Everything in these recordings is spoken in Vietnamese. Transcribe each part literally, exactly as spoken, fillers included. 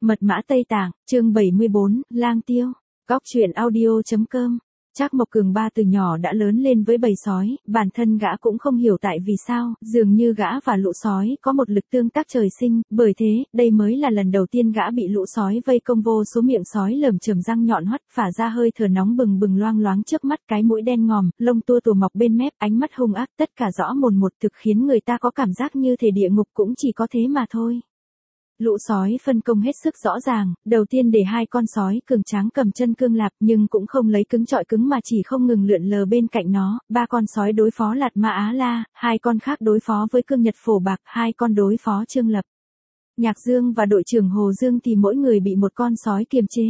Mật mã Tây Tạng, chương bảy mươi bốn, Lang Tiêu. Góc truyện audio chấm com. Trác Mộc Cường Ba từ nhỏ đã lớn lên với bầy sói, bản thân gã cũng không hiểu tại vì sao, dường như gã và lũ sói có một lực tương tác trời sinh, bởi thế, đây mới là lần đầu tiên gã bị lũ sói vây công, vô số miệng sói lởm chởm răng nhọn hoắt, phả ra hơi thở nóng bừng bừng loang loáng trước mắt, cái mũi đen ngòm, lông tua tủa mọc bên mép, ánh mắt hung ác, tất cả rõ mồn một, thực khiến người ta có cảm giác như thể địa ngục cũng chỉ có thế mà thôi. Lũ sói phân công hết sức rõ ràng, đầu tiên để hai con sói cường tráng cầm chân Cương Lạp, nhưng cũng không lấy cứng chọi cứng mà chỉ không ngừng lượn lờ bên cạnh nó, ba con sói đối phó Lạt Ma Á La, hai con khác đối phó với Cương Nhật Phổ Bạc, hai con đối phó Trương Lập. Nhạc Dương và đội trưởng Hồ Dương thì mỗi người bị một con sói kiềm chế.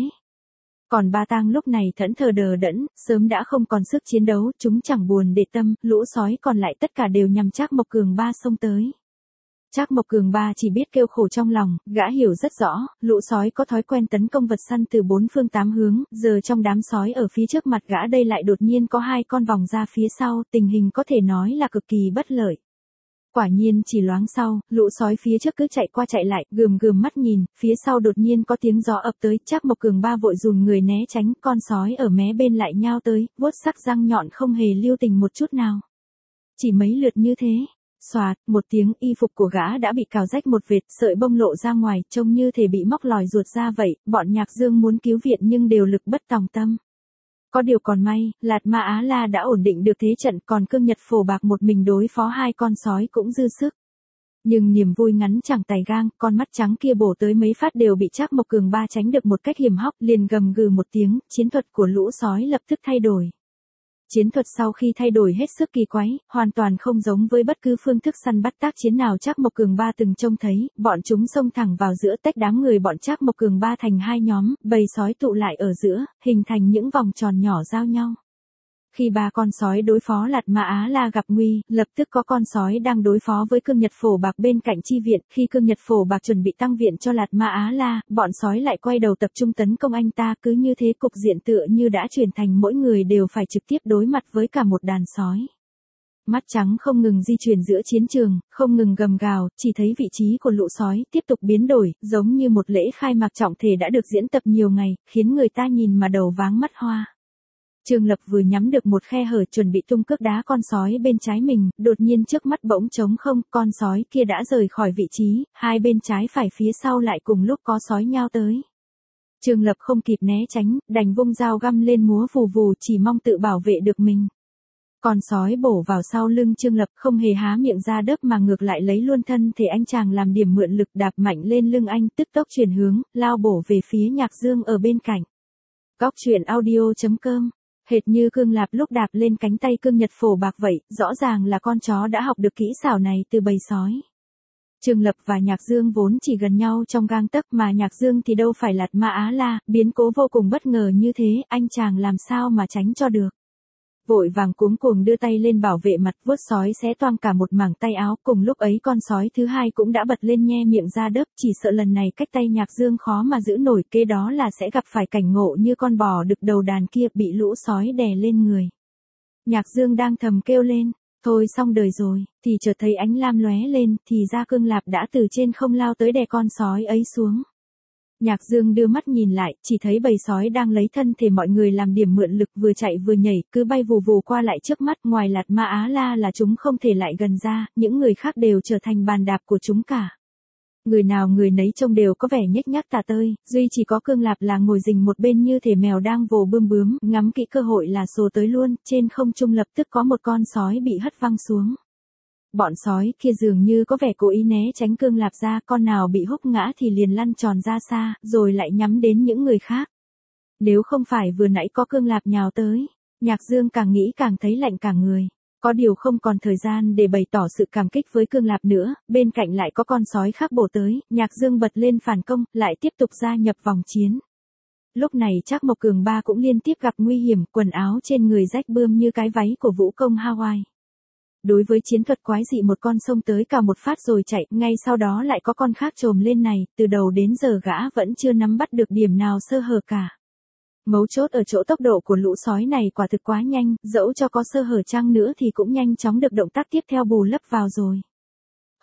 Còn Ba Tang lúc này thẫn thờ đờ đẫn, sớm đã không còn sức chiến đấu, chúng chẳng buồn để tâm, lũ sói còn lại tất cả đều nhằm Trác Mộc Cường Ba xông tới. Trác Mộc Cường Ba chỉ biết kêu khổ trong lòng, gã hiểu rất rõ, lũ sói có thói quen tấn công vật săn từ bốn phương tám hướng, giờ trong đám sói ở phía trước mặt gã đây lại đột nhiên có hai con vòng ra phía sau, tình hình có thể nói là cực kỳ bất lợi. Quả nhiên chỉ loáng sau, lũ sói phía trước cứ chạy qua chạy lại, gườm gườm mắt nhìn, phía sau đột nhiên có tiếng gió ập tới, Trác Mộc Cường Ba vội dùn người né tránh, con sói ở mé bên lại nhao tới, vuốt sắc răng nhọn không hề lưu tình một chút nào. Chỉ mấy lượt như thế. Xoạt, một tiếng, y phục của gã đã bị cào rách một vệt, sợi bông lộ ra ngoài, trông như thể bị móc lòi ruột ra vậy, bọn Nhạc Dương muốn cứu viện nhưng đều lực bất tòng tâm. Có điều còn may, Lạt Ma Á La đã ổn định được thế trận, còn Cương Nhật Phổ Bạc một mình đối phó hai con sói cũng dư sức. Nhưng niềm vui ngắn chẳng tày gang, con mắt trắng kia bổ tới mấy phát đều bị Trác Mộc Cường Ba tránh được một cách hiểm hóc, liền gầm gừ một tiếng, chiến thuật của lũ sói lập tức thay đổi. Chiến thuật sau khi thay đổi hết sức kỳ quái, hoàn toàn không giống với bất cứ phương thức săn bắt tác chiến nào Trác Mộc Cường Ba từng trông thấy, bọn chúng xông thẳng vào giữa, tách đám người bọn Trác Mộc Cường Ba thành hai nhóm, bầy sói tụ lại ở giữa, hình thành những vòng tròn nhỏ giao nhau. Khi ba con sói đối phó Lạt Ma Á La gặp nguy, lập tức có con sói đang đối phó với Cương Nhật Phổ Bạc bên cạnh chi viện, khi Cương Nhật Phổ Bạc chuẩn bị tăng viện cho Lạt Ma Á La, bọn sói lại quay đầu tập trung tấn công anh ta, cứ như thế cục diện tựa như đã chuyển thành mỗi người đều phải trực tiếp đối mặt với cả một đàn sói. Mắt trắng không ngừng di chuyển giữa chiến trường, không ngừng gầm gào, chỉ thấy vị trí của lũ sói tiếp tục biến đổi, giống như một lễ khai mạc trọng thể đã được diễn tập nhiều ngày, khiến người ta nhìn mà đầu váng mắt hoa. Trương Lập vừa nhắm được một khe hở chuẩn bị tung cước đá con sói bên trái mình, đột nhiên trước mắt bỗng trống không, con sói kia đã rời khỏi vị trí, hai bên trái phải phía sau lại cùng lúc có sói nhao tới. Trương Lập không kịp né tránh, đành vung dao găm lên múa vù vù chỉ mong tự bảo vệ được mình. Con sói bổ vào sau lưng Trương Lập không hề há miệng ra đớp mà ngược lại lấy luôn thân thể anh chàng làm điểm mượn lực đạp mạnh lên lưng anh, tức tốc chuyển hướng, lao bổ về phía Nhạc Dương ở bên cạnh. Góc truyện audio chấm com. Hệt như Cương Lạp lúc đạp lên cánh tay Cương Nhật Phổ Bạc vậy, rõ ràng là con chó đã học được kỹ xảo này từ bầy sói. Trương Lập và Nhạc Dương vốn chỉ gần nhau trong gang tấc mà Nhạc Dương thì đâu phải Lạt Ma Á La, biến cố vô cùng bất ngờ như thế, anh chàng làm sao mà tránh cho được. Vội vàng cuống cuồng đưa tay lên bảo vệ mặt, vuốt sói xé toang cả một mảng tay áo, cùng lúc ấy con sói thứ hai cũng đã bật lên nhe miệng ra đớp, chỉ sợ lần này cách tay Nhạc Dương khó mà giữ nổi, kế đó là sẽ gặp phải cảnh ngộ như con bò đực đầu đàn kia bị lũ sói đè lên người. Nhạc Dương đang thầm kêu lên, thôi xong đời rồi, thì chợt thấy ánh lam lóe lên, thì ra Cương Lạp đã từ trên không lao tới đè con sói ấy xuống. Nhạc Dương đưa mắt nhìn lại, chỉ thấy bầy sói đang lấy thân thể mọi người làm điểm mượn lực, vừa chạy vừa nhảy, cứ bay vù vù qua lại trước mắt, ngoài Lạt Ma Á La là chúng không thể lại gần ra, những người khác đều trở thành bàn đạp của chúng cả. Người nào người nấy trông đều có vẻ nhếch nhác tà tơi, duy chỉ có Cương Lạp là ngồi rình một bên như thể mèo đang vồ bươm bướm, ngắm kỹ cơ hội là sồ tới luôn, trên không trung lập tức có một con sói bị hất văng xuống. Bọn sói kia dường như có vẻ cố ý né tránh Cương Lạp ra, con nào bị húc ngã thì liền lăn tròn ra xa, rồi lại nhắm đến những người khác. Nếu không phải vừa nãy có Cương Lạp nhào tới, Nhạc Dương càng nghĩ càng thấy lạnh cả người. Có điều không còn thời gian để bày tỏ sự cảm kích với Cương Lạp nữa, bên cạnh lại có con sói khác bổ tới, Nhạc Dương bật lên phản công, lại tiếp tục gia nhập vòng chiến. Lúc này Trác Mộc Cường Ba cũng liên tiếp gặp nguy hiểm, quần áo trên người rách bươm như cái váy của vũ công Hawaii. Đối với chiến thuật quái dị một con xông tới cào một phát rồi chạy, ngay sau đó lại có con khác trồm lên này, từ đầu đến giờ gã vẫn chưa nắm bắt được điểm nào sơ hở cả. Mấu chốt ở chỗ tốc độ của lũ sói này quả thực quá nhanh, dẫu cho có sơ hở chăng nữa thì cũng nhanh chóng được động tác tiếp theo bù lấp vào rồi.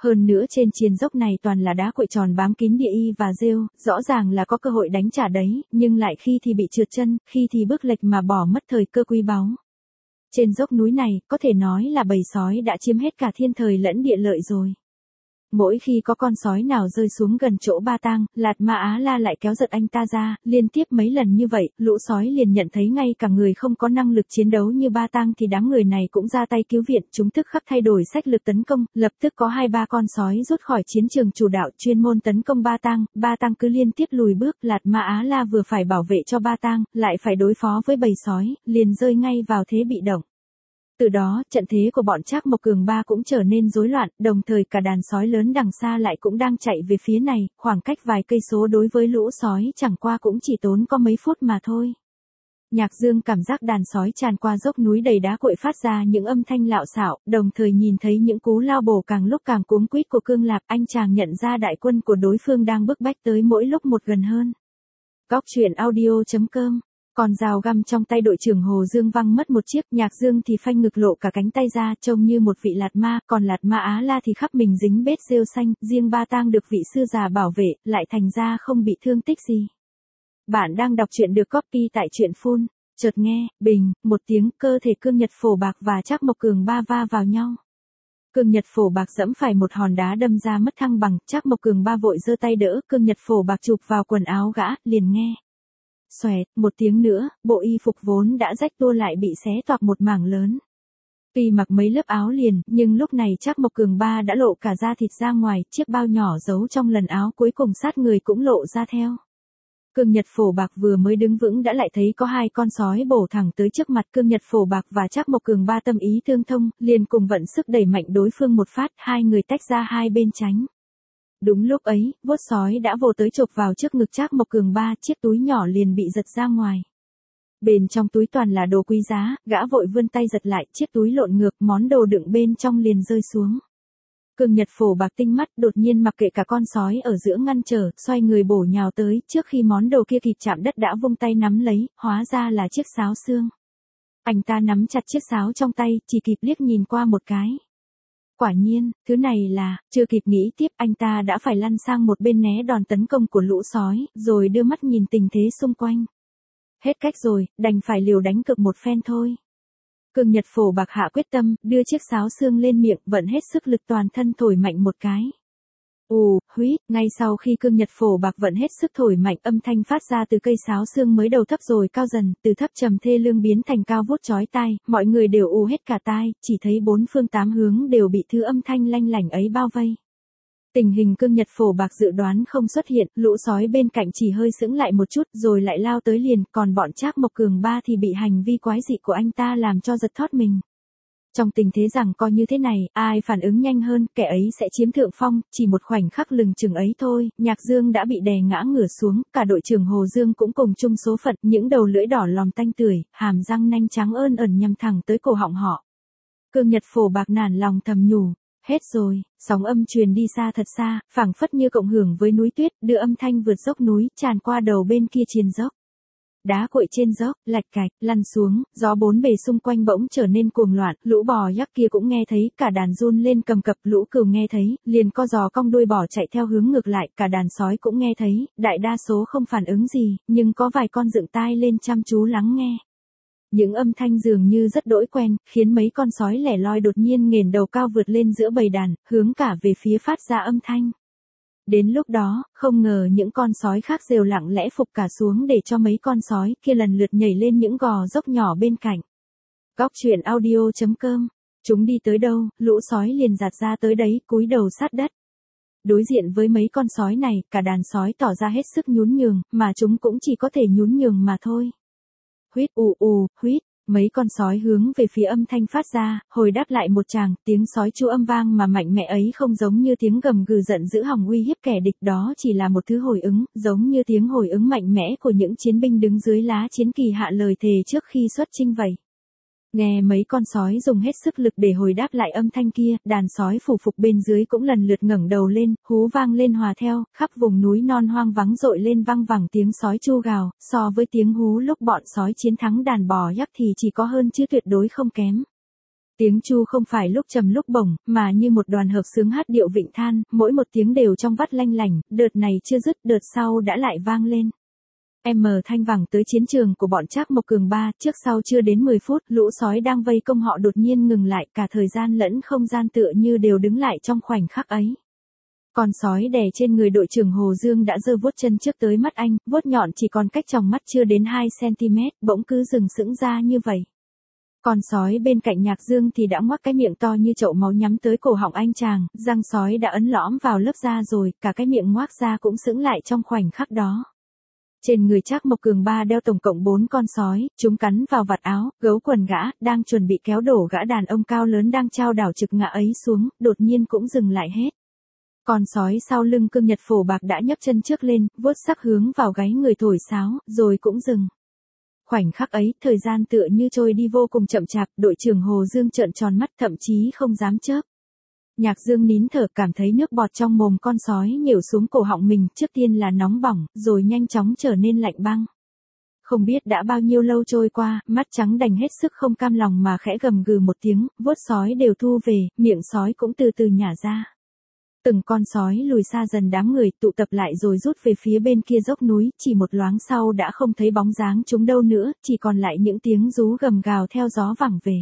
Hơn nữa trên triền dốc này toàn là đá cuội tròn bám kín địa y và rêu, rõ ràng là có cơ hội đánh trả đấy, nhưng lại khi thì bị trượt chân, khi thì bước lệch mà bỏ mất thời cơ quý báu. Trên dốc núi này, có thể nói là bầy sói đã chiếm hết cả thiên thời lẫn địa lợi rồi. Mỗi khi có con sói nào rơi xuống gần chỗ Ba Tang, Lạt Ma Á La lại kéo giật anh ta ra, liên tiếp mấy lần như vậy, lũ sói liền nhận thấy ngay cả người không có năng lực chiến đấu như Ba Tang thì đám người này cũng ra tay cứu viện, chúng tức khắc thay đổi sách lược tấn công, lập tức có hai ba con sói rút khỏi chiến trường chủ đạo chuyên môn tấn công Ba Tang, Ba Tang cứ liên tiếp lùi bước, Lạt Ma Á La vừa phải bảo vệ cho Ba Tang, lại phải đối phó với bầy sói, liền rơi ngay vào thế bị động. Từ đó, trận thế của bọn Trác Mộc Cường ba cũng trở nên rối loạn, đồng thời cả đàn sói lớn đằng xa lại cũng đang chạy về phía này, khoảng cách vài cây số đối với lũ sói chẳng qua cũng chỉ tốn có mấy phút mà thôi. Nhạc Dương cảm giác đàn sói tràn qua dốc núi đầy đá cuội phát ra những âm thanh lạo xạo, đồng thời nhìn thấy những cú lao bổ càng lúc càng cuống quýt của Cương Lạp, anh chàng nhận ra đại quân của đối phương đang bức bách tới mỗi lúc một gần hơn. Góc truyện audio chấm com. Còn dao găm trong tay đội trưởng Hồ Dương văng mất một chiếc, Nhạc Dương thì phanh ngực lộ cả cánh tay ra, trông như một vị Lạt Ma, còn Lạt Ma Á La thì khắp mình dính bết rêu xanh, riêng Ba Tang được vị sư già bảo vệ, lại thành ra không bị thương tích gì. Bạn đang đọc truyện được copy tại truyện phun, chợt nghe, bình, một tiếng, cơ thể Cương Nhật Phổ Bạc và Trác Mộc Cường ba va vào nhau. Cương Nhật Phổ Bạc giẫm phải một hòn đá đâm ra mất thăng bằng, Trác Mộc Cường ba vội giơ tay đỡ, Cương Nhật Phổ Bạc chụp vào quần áo gã, liền nghe. Xoẹt, một tiếng nữa, bộ y phục vốn đã rách tua lại bị xé toạc một mảng lớn. Tuy mặc mấy lớp áo liền, nhưng lúc này Trác Mộc Cường ba đã lộ cả da thịt ra ngoài, chiếc bao nhỏ giấu trong lần áo cuối cùng sát người cũng lộ ra theo. Cương Nhật Phổ Bạc vừa mới đứng vững đã lại thấy có hai con sói bổ thẳng tới trước mặt. Cương Nhật Phổ Bạc và Trác Mộc Cường ba tâm ý tương thông, liền cùng vận sức đẩy mạnh đối phương một phát, hai người tách ra hai bên tránh. Đúng lúc ấy, vuốt sói đã vồ tới chộp vào trước ngực Trác Mộc Cường ba, chiếc túi nhỏ liền bị giật ra ngoài. Bên trong túi toàn là đồ quý giá, gã vội vươn tay giật lại, chiếc túi lộn ngược, món đồ đựng bên trong liền rơi xuống. Cương Nhật Phổ Bạc tinh mắt, đột nhiên mặc kệ cả con sói ở giữa ngăn trở, xoay người bổ nhào tới, trước khi món đồ kia kịp chạm đất đã vung tay nắm lấy, hóa ra là chiếc sáo xương. Anh ta nắm chặt chiếc sáo trong tay, chỉ kịp liếc nhìn qua một cái. Quả nhiên, thứ này là, chưa kịp nghĩ tiếp anh ta đã phải lăn sang một bên né đòn tấn công của lũ sói, rồi đưa mắt nhìn tình thế xung quanh. Hết cách rồi, đành phải liều đánh cực một phen thôi. Cương Nhật Phổ Bạc hạ quyết tâm, đưa chiếc sáo xương lên miệng, vận hết sức lực toàn thân thổi mạnh một cái. Ù, huýt, ngay sau khi Cương Nhật Phổ Bạc vận hết sức thổi mạnh, âm thanh phát ra từ cây sáo xương mới đầu thấp rồi cao dần, từ thấp trầm thê lương biến thành cao vút chói tai, mọi người đều ù hết cả tai, chỉ thấy bốn phương tám hướng đều bị thứ âm thanh lanh lảnh ấy bao vây. Tình hình Cương Nhật Phổ Bạc dự đoán không xuất hiện, lũ sói bên cạnh chỉ hơi sững lại một chút rồi lại lao tới liền, còn bọn Trác Mộc Cường ba thì bị hành vi quái dị của anh ta làm cho giật thót mình. Trong tình thế rằng coi như thế này, ai phản ứng nhanh hơn, kẻ ấy sẽ chiếm thượng phong, chỉ một khoảnh khắc lừng chừng ấy thôi, Nhạc Dương đã bị đè ngã ngửa xuống, cả đội trưởng Hồ Dương cũng cùng chung số phận, những đầu lưỡi đỏ lòm tanh tưởi, hàm răng nanh trắng ơn ẩn nhằm thẳng tới cổ họng họ. Cương Nhật Phổ Bạc nản lòng thầm nhủ, hết rồi, sóng âm truyền đi xa thật xa, phảng phất như cộng hưởng với núi tuyết, đưa âm thanh vượt dốc núi, tràn qua đầu bên kia triền dốc. Đá cuội trên dốc, lạch cạch, lăn xuống, gió bốn bề xung quanh bỗng trở nên cuồng loạn, lũ bò yak kia cũng nghe thấy, cả đàn run lên cầm cập, lũ cừu nghe thấy, liền co giò cong đuôi bỏ chạy theo hướng ngược lại, cả đàn sói cũng nghe thấy, đại đa số không phản ứng gì, nhưng có vài con dựng tai lên chăm chú lắng nghe. Những âm thanh dường như rất đỗi quen, khiến mấy con sói lẻ loi đột nhiên nghển đầu cao vượt lên giữa bầy đàn, hướng cả về phía phát ra âm thanh. Đến lúc đó, không ngờ những con sói khác đều lặng lẽ phục cả xuống để cho mấy con sói kia lần lượt nhảy lên những gò dốc nhỏ bên cạnh. Góc truyện audio chấm com. Chúng đi tới đâu, lũ sói liền giạt ra tới đấy, cúi đầu sát đất. Đối diện với mấy con sói này, cả đàn sói tỏ ra hết sức nhún nhường, mà chúng cũng chỉ có thể nhún nhường mà thôi. Huýt ù ù, huýt. Mấy con sói hướng về phía âm thanh phát ra, hồi đáp lại một tràng, tiếng sói chu âm vang mà mạnh mẽ ấy không giống như tiếng gầm gừ giận dữ hòng uy hiếp kẻ địch, đó chỉ là một thứ hồi ứng, giống như tiếng hồi ứng mạnh mẽ của những chiến binh đứng dưới lá chiến kỳ hạ lời thề trước khi xuất chinh vậy. Nghe mấy con sói dùng hết sức lực để hồi đáp lại âm thanh kia, đàn sói phủ phục bên dưới cũng lần lượt ngẩng đầu lên, hú vang lên hòa theo, khắp vùng núi non hoang vắng dội lên vang vẳng tiếng sói chu gào, so với tiếng hú lúc bọn sói chiến thắng đàn bò yak thì chỉ có hơn chứ tuyệt đối không kém. Tiếng chu không phải lúc trầm lúc bổng, mà như một đoàn hợp xướng hát điệu vịnh than, mỗi một tiếng đều trong vắt lanh lảnh, đợt này chưa dứt, đợt sau đã lại vang lên. Em mờ thanh vẳng tới chiến trường của bọn Trác Mộc Cường ba, trước sau chưa đến mười phút, lũ sói đang vây công họ đột nhiên ngừng lại, cả thời gian lẫn không gian tựa như đều đứng lại trong khoảnh khắc ấy. Con sói đè trên người đội trưởng Hồ Dương đã giơ vuốt chân trước tới mắt anh, vuốt nhọn chỉ còn cách tròng mắt chưa đến hai xăng-ti-mét, bỗng cứ dừng sững ra như vậy. Con sói bên cạnh Nhạc Dương thì đã ngoác cái miệng to như chậu máu nhắm tới cổ họng anh chàng, răng sói đã ấn lõm vào lớp da rồi, cả cái miệng ngoác ra cũng sững lại trong khoảnh khắc đó. Trên người Trác Mộc Cường ba đeo tổng cộng bốn con sói, chúng cắn vào vạt áo, gấu quần gã, đang chuẩn bị kéo đổ gã đàn ông cao lớn đang trao đảo trực ngã ấy xuống, đột nhiên cũng dừng lại hết. Con sói sau lưng Cương Nhật Phổ Bạc đã nhấc chân trước lên, vuốt sắc hướng vào gáy người thổi sáo, rồi cũng dừng. Khoảnh khắc ấy, thời gian tựa như trôi đi vô cùng chậm chạp, đội trưởng Hồ Dương trợn tròn mắt thậm chí không dám chớp. Nhạc Dương nín thở, cảm thấy nước bọt trong mồm con sói nhểu xuống cổ họng mình, trước tiên là nóng bỏng, rồi nhanh chóng trở nên lạnh băng. Không biết đã bao nhiêu lâu trôi qua, mắt trắng đành hết sức không cam lòng mà khẽ gầm gừ một tiếng, vuốt sói đều thu về, miệng sói cũng từ từ nhả ra. Từng con sói lùi xa dần đám người, tụ tập lại rồi rút về phía bên kia dốc núi, chỉ một loáng sau đã không thấy bóng dáng chúng đâu nữa, chỉ còn lại những tiếng rú gầm gào theo gió vẳng về.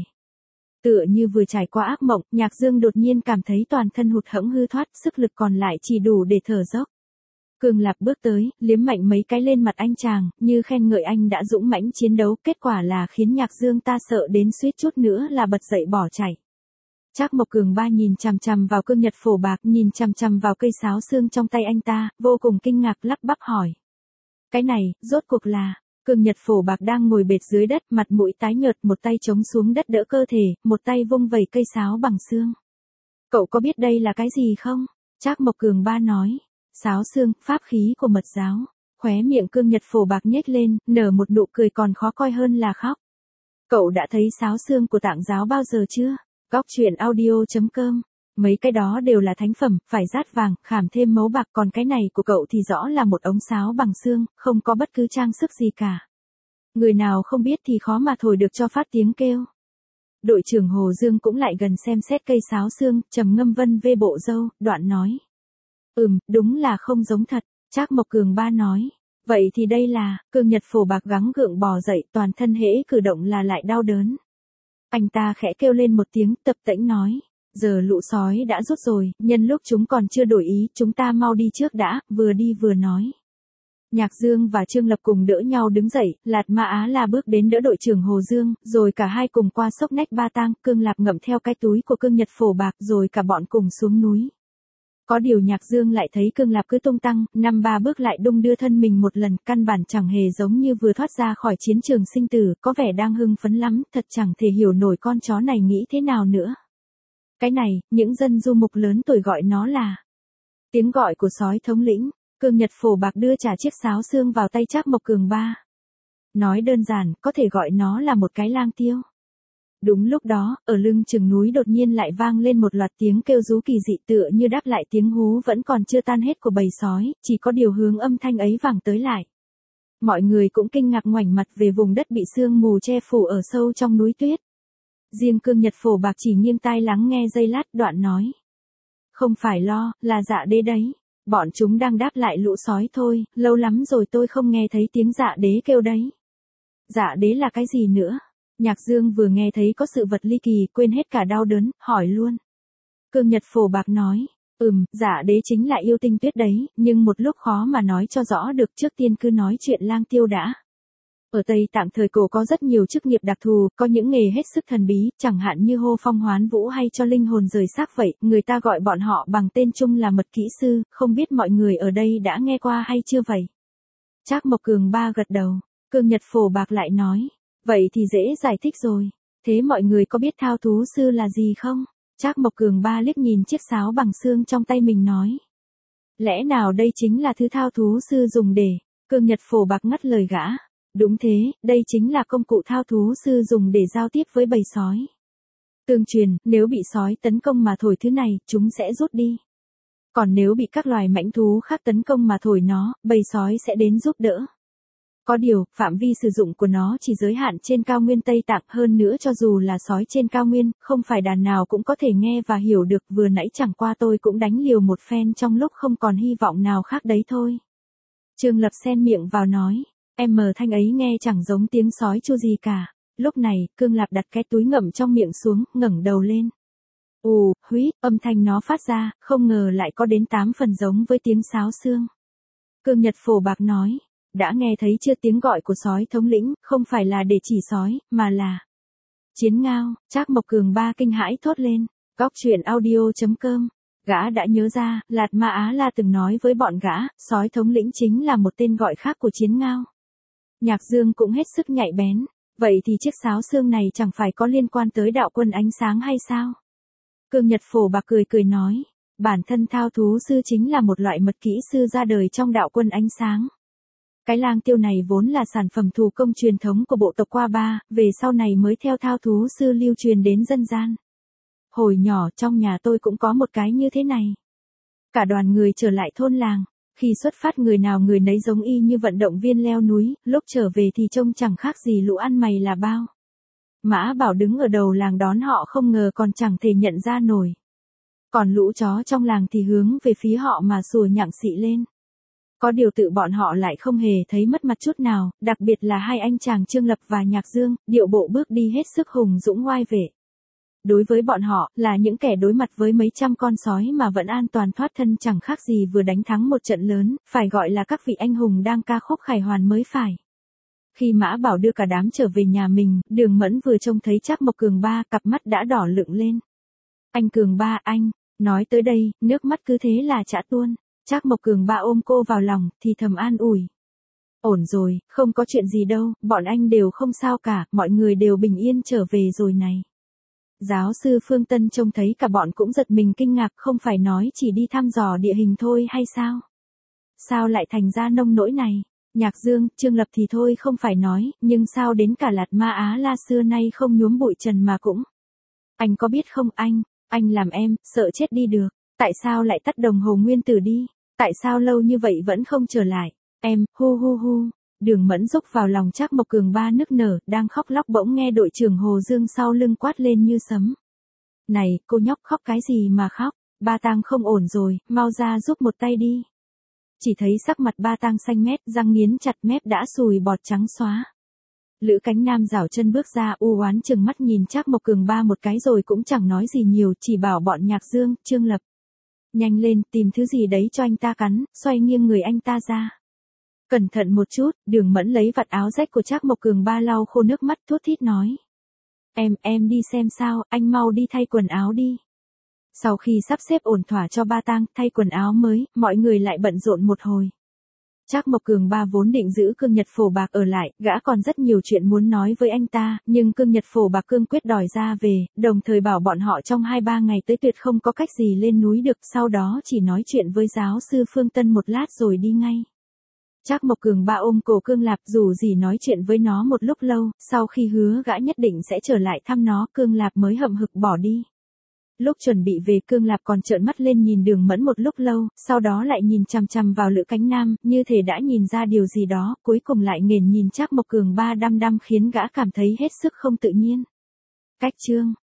Tựa như vừa trải qua ác mộng, Nhạc Dương đột nhiên cảm thấy toàn thân hụt hẫng hư thoát, sức lực còn lại chỉ đủ để thở dốc. Cương Lạp bước tới, liếm mạnh mấy cái lên mặt anh chàng, như khen ngợi anh đã dũng mãnh chiến đấu, kết quả là khiến Nhạc Dương ta sợ đến suýt chút nữa là bật dậy bỏ chạy. Trác Mộc Cường ba nhìn chằm chằm vào Cương Nhật Phổ Bạc, nhìn chằm chằm vào cây sáo xương trong tay anh ta, vô cùng kinh ngạc lắp bắp hỏi. Cái này, rốt cuộc là... Cương Nhật Phổ Bạc đang ngồi bệt dưới đất, mặt mũi tái nhợt, một tay chống xuống đất đỡ cơ thể, một tay vung vẩy cây sáo bằng xương. Cậu có biết đây là cái gì không? Trác Mộc Cường ba nói. Sáo xương, pháp khí của Mật giáo. Khóe miệng Cương Nhật Phổ Bạc nhếch lên, nở một nụ cười còn khó coi hơn là khóc. Cậu đã thấy sáo xương của Tạng giáo bao giờ chưa? Góc truyện audio chấm com. Mấy cái đó đều là thánh phẩm, phải rát vàng, khảm thêm mấu bạc, còn cái này của cậu thì rõ là một ống sáo bằng xương, không có bất cứ trang sức gì cả. Người nào không biết thì khó mà thổi được cho phát tiếng kêu. Đội trưởng Hồ Dương cũng lại gần xem xét cây sáo xương, trầm ngâm vân vê bộ râu, đoạn nói. Ừm, đúng là không giống thật, Trác Mộc Cường ba nói. Vậy thì đây là, Cương Nhật Phổ Bạc gắng gượng bò dậy, toàn thân hễ cử động là lại đau đớn. Anh ta khẽ kêu lên một tiếng, tập tễnh nói. Giờ lũ sói đã rút rồi, nhân lúc chúng còn chưa đổi ý, chúng ta mau đi trước đã, vừa đi vừa nói. Nhạc Dương và Trương Lập cùng đỡ nhau đứng dậy, Lạt Ma Á La bước đến đỡ đội trưởng Hồ Dương, rồi cả hai cùng qua sốc nách ba tang, Cương Lạp ngậm theo cái túi của Cương Nhật Phổ Bạc, rồi cả bọn cùng xuống núi. Có điều Nhạc Dương lại thấy Cương Lạp cứ tung tăng, năm ba bước lại đung đưa thân mình một lần, căn bản chẳng hề giống như vừa thoát ra khỏi chiến trường sinh tử, có vẻ đang hưng phấn lắm, thật chẳng thể hiểu nổi con chó này nghĩ thế nào nữa. Cái này, những dân du mục lớn tuổi gọi nó là tiếng gọi của sói thống lĩnh. Cương Nhật Phổ Bạc đưa trả chiếc sáo xương vào tay Trác Mộc Cường ba. Nói đơn giản, có thể gọi nó là một cái lang tiêu. Đúng lúc đó, ở lưng chừng núi đột nhiên lại vang lên một loạt tiếng kêu rú kỳ dị tựa như đáp lại tiếng hú vẫn còn chưa tan hết của bầy sói, chỉ có điều hướng âm thanh ấy vẳng tới lại. Mọi người cũng kinh ngạc ngoảnh mặt về vùng đất bị sương mù che phủ ở sâu trong núi tuyết. Riêng Cương Nhật Phổ Bạc chỉ nghiêng tai lắng nghe giây lát, đoạn nói. Không phải lo, là Dạ Đế đấy. Bọn chúng đang đáp lại lũ sói thôi, lâu lắm rồi tôi không nghe thấy tiếng Dạ Đế kêu đấy. Dạ Đế là cái gì nữa? Nhạc Dương vừa nghe thấy có sự vật ly kỳ, quên hết cả đau đớn, hỏi luôn. Cương Nhật Phổ Bạc nói, ừm, Dạ Đế chính là yêu tinh tuyết đấy, nhưng một lúc khó mà nói cho rõ được, trước tiên cứ nói chuyện lang tiêu đã. Ở Tây Tạng thời cổ có rất nhiều chức nghiệp đặc thù, có những nghề hết sức thần bí, chẳng hạn như hô phong hoán vũ hay cho linh hồn rời xác vậy, người ta gọi bọn họ bằng tên chung là mật kỹ sư, không biết mọi người ở đây đã nghe qua hay chưa vậy? Trác Mộc Cường ba gật đầu, Cương Nhật Phổ Bạc lại nói, vậy thì dễ giải thích rồi, thế mọi người có biết thao thú sư là gì không? Trác Mộc Cường ba liếc nhìn chiếc sáo bằng xương trong tay mình nói. Lẽ nào đây chính là thứ thao thú sư dùng để, Cương Nhật Phổ Bạc ngắt lời gã. Đúng thế, đây chính là công cụ thao thú sư dùng để giao tiếp với bầy sói. Tương truyền, nếu bị sói tấn công mà thổi thứ này, chúng sẽ rút đi. Còn nếu bị các loài mãnh thú khác tấn công mà thổi nó, bầy sói sẽ đến giúp đỡ. Có điều, phạm vi sử dụng của nó chỉ giới hạn trên cao nguyên Tây Tạng, hơn nữa cho dù là sói trên cao nguyên, không phải đàn nào cũng có thể nghe và hiểu được, vừa nãy chẳng qua tôi cũng đánh liều một phen trong lúc không còn hy vọng nào khác đấy thôi. Trương Lập xen miệng vào nói, em mờ thanh ấy nghe chẳng giống tiếng sói chu gì cả. Lúc này, Cương Lạp đặt cái túi ngậm trong miệng xuống, ngẩng đầu lên. Ù, huýt, âm thanh nó phát ra, không ngờ lại có đến tám phần giống với tiếng sáo xương. Cương Nhật Phổ Bạc nói, đã nghe thấy chưa, tiếng gọi của sói thống lĩnh, không phải là để chỉ sói, mà là chiến ngao. Trác Mộc Cường Ba kinh hãi thốt lên, góc truyện audio chấm com. Gã đã nhớ ra, Lạt Ma Á La từng nói với bọn gã, sói thống lĩnh chính là một tên gọi khác của chiến ngao. Nhạc Dương cũng hết sức nhạy bén, vậy thì chiếc sáo xương này chẳng phải có liên quan tới đạo quân ánh sáng hay sao? Cương Nhật Phổ Bạc cười cười nói, bản thân thao thú sư chính là một loại mật kỹ sư ra đời trong đạo quân ánh sáng. Cái lang tiêu này vốn là sản phẩm thủ công truyền thống của bộ tộc Qua Ba, về sau này mới theo thao thú sư lưu truyền đến dân gian. Hồi nhỏ trong nhà tôi cũng có một cái như thế này. Cả đoàn người trở lại thôn làng, khi xuất phát người nào người nấy giống y như vận động viên leo núi, lúc trở về thì trông chẳng khác gì lũ ăn mày là bao. Mã Bảo đứng ở đầu làng đón họ không ngờ còn chẳng thể nhận ra nổi. Còn lũ chó trong làng thì hướng về phía họ mà sủa nhặng xị lên. Có điều tự bọn họ lại không hề thấy mất mặt chút nào, đặc biệt là hai anh chàng Trương Lập và Nhạc Dương, điệu bộ bước đi hết sức hùng dũng oai vệ. Đối với bọn họ, là những kẻ đối mặt với mấy trăm con sói mà vẫn an toàn thoát thân chẳng khác gì vừa đánh thắng một trận lớn, phải gọi là các vị anh hùng đang ca khúc khải hoàn mới phải. Khi Mã Bảo đưa cả đám trở về nhà mình, Đường Mẫn vừa trông thấy Trác Mộc Cường Ba, cặp mắt đã đỏ lựng lên. Anh Cường Ba, anh, nói tới đây, nước mắt cứ thế là chã tuôn. Trác Mộc Cường Ba ôm cô vào lòng, thì thầm an ủi. Ổn rồi, không có chuyện gì đâu, bọn anh đều không sao cả, mọi người đều bình yên trở về rồi này. Giáo sư Phương Tân trông thấy cả bọn cũng giật mình kinh ngạc, không phải nói chỉ đi thăm dò địa hình thôi hay sao? Sao lại thành ra nông nỗi này? Nhạc Dương, Trương Lập thì thôi không phải nói, nhưng sao đến cả Lạt Ma Á La xưa nay không nhuốm bụi trần mà cũng. Anh có biết không anh, anh làm em, sợ chết đi được, tại sao lại tắt đồng hồ nguyên tử đi, tại sao lâu như vậy vẫn không trở lại, em, hu hu hu. Đường Mẫn rúc vào lòng Trác Mộc Cường Ba nức nở, đang khóc lóc bỗng nghe đội trưởng Hồ Dương sau lưng quát lên như sấm. Này, cô nhóc khóc cái gì mà khóc, Ba Tang không ổn rồi, mau ra giúp một tay đi. Chỉ thấy sắc mặt Ba Tang xanh mét, răng nghiến chặt mép đã sùi bọt trắng xóa. Lữ Cánh Nam rảo chân bước ra u oán chừng mắt nhìn Trác Mộc Cường Ba một cái rồi cũng chẳng nói gì nhiều, chỉ bảo bọn Nhạc Dương, Trương Lập. Nhanh lên, tìm thứ gì đấy cho anh ta cắn, xoay nghiêng người anh ta ra. Cẩn thận một chút, Đường Mẫn lấy vạt áo rách của Trác Mộc Cường Ba lau khô nước mắt thút thít nói. Em, em đi xem sao, anh mau đi thay quần áo đi. Sau khi sắp xếp ổn thỏa cho Ba Tang, thay quần áo mới, mọi người lại bận rộn một hồi. Trác Mộc Cường Ba vốn định giữ Cương Nhật Phổ Bạc ở lại, gã còn rất nhiều chuyện muốn nói với anh ta, nhưng Cương Nhật Phổ Bạc cương quyết đòi ra về, đồng thời bảo bọn họ trong hai ba ngày tới tuyệt không có cách gì lên núi được, sau đó chỉ nói chuyện với giáo sư Phương Tân một lát rồi đi ngay. Trác Mộc Cường Ba ôm cổ Cương Lạp dù gì nói chuyện với nó một lúc lâu, sau khi hứa gã nhất định sẽ trở lại thăm nó, Cương Lạp mới hậm hực bỏ đi. Lúc chuẩn bị về Cương Lạp còn trợn mắt lên nhìn Đường Mẫn một lúc lâu, sau đó lại nhìn chằm chằm vào Lữ Cánh Nam, như thể đã nhìn ra điều gì đó, cuối cùng lại nghển nhìn Trác Mộc Cường Ba đăm đăm khiến gã cảm thấy hết sức không tự nhiên. Cách chương